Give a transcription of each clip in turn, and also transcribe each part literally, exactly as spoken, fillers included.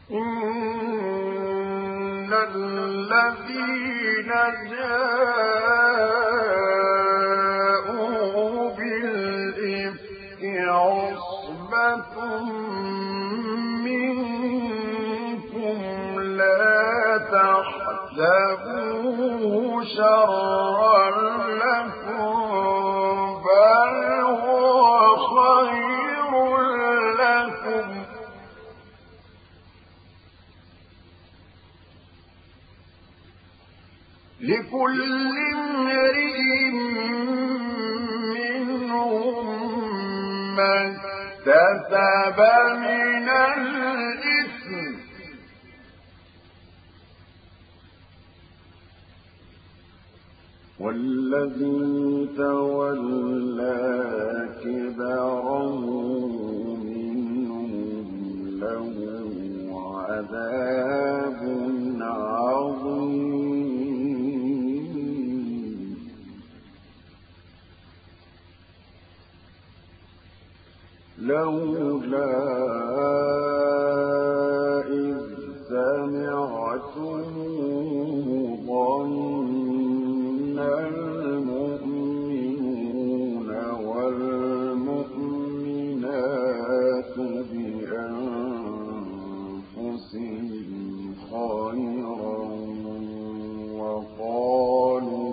إن الذين جاءوا بالإفك عصبة منكم لا تحسبوه شرا لكم بل هو خير لكم لكل امرئ منهم ما اكتسب من الإثم والذي تولى كبره منهم له عذاب عظيم لولا إذ سمعتموه ظن المؤمنون والمؤمنات بأنفسهم خيرا وقالوا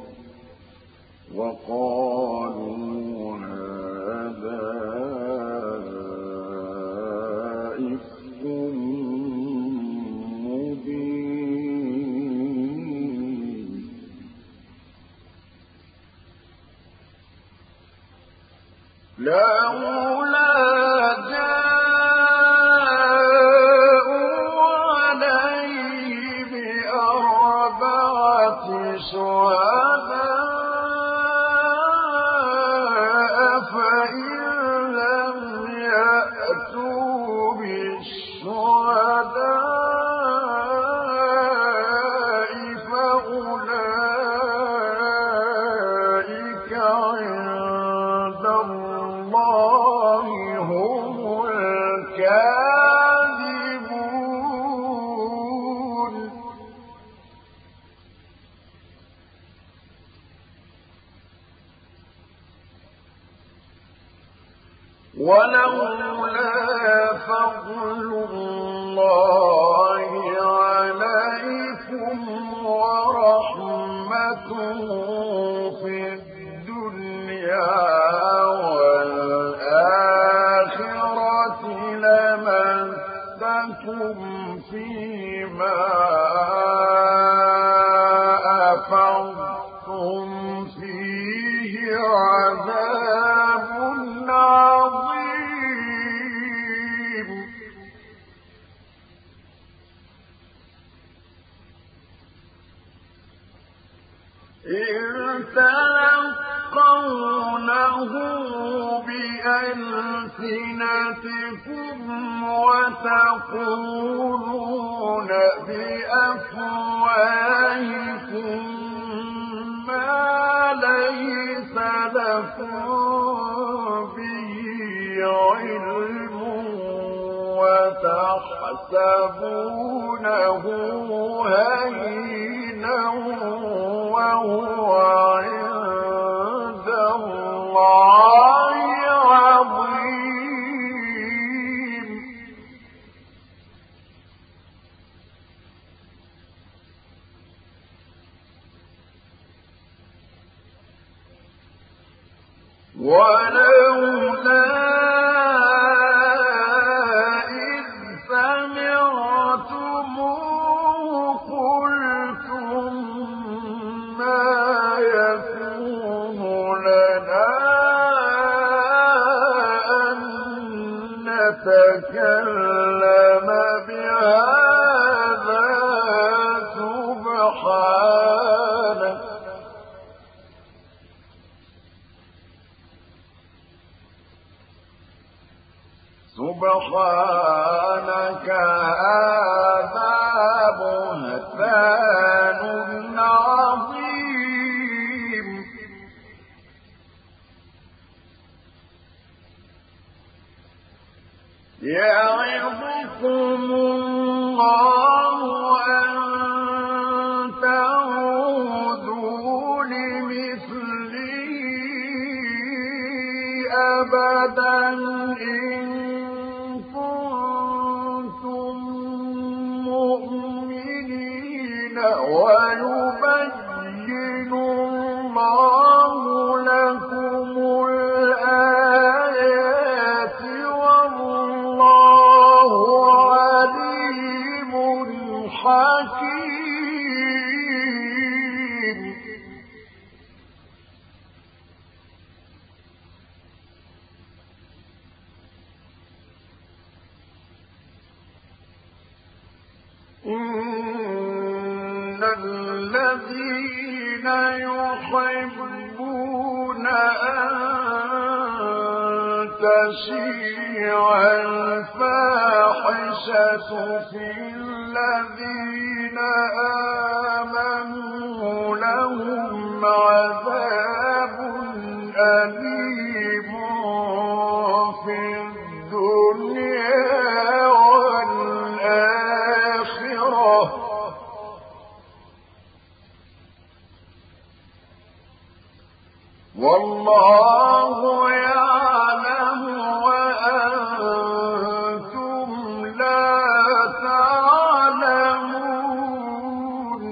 وقالوا هذا إفك مبين لولا جاءوا عليه بأربعة شهداء فإن لم يأتوا بالشهداء فأولئك عند الله هم الكاذبون ولولا فضل الله عليكم ورحمته في الدنيا والآخرة لمسكم فيما أفضتم فيه عذاب عظيم إذ تلقونه بألسنتكم وتقولون بأفواهكم ما ليس لكم به علم وتحسبونه هينا وهو عند الله عظيم ولولا إذ سمعتموه قلتم ما يكون لنا أن نتكلم بهذا سبحانك حكيم إن الذين يحبون أن تشيع الفاحشة في الذين آمنوا لهم عذاب أليم في الدنيا والآخرة والله يعلم وأنتم لا تعلمون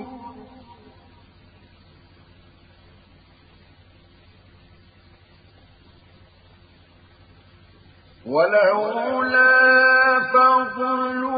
ولولا فضل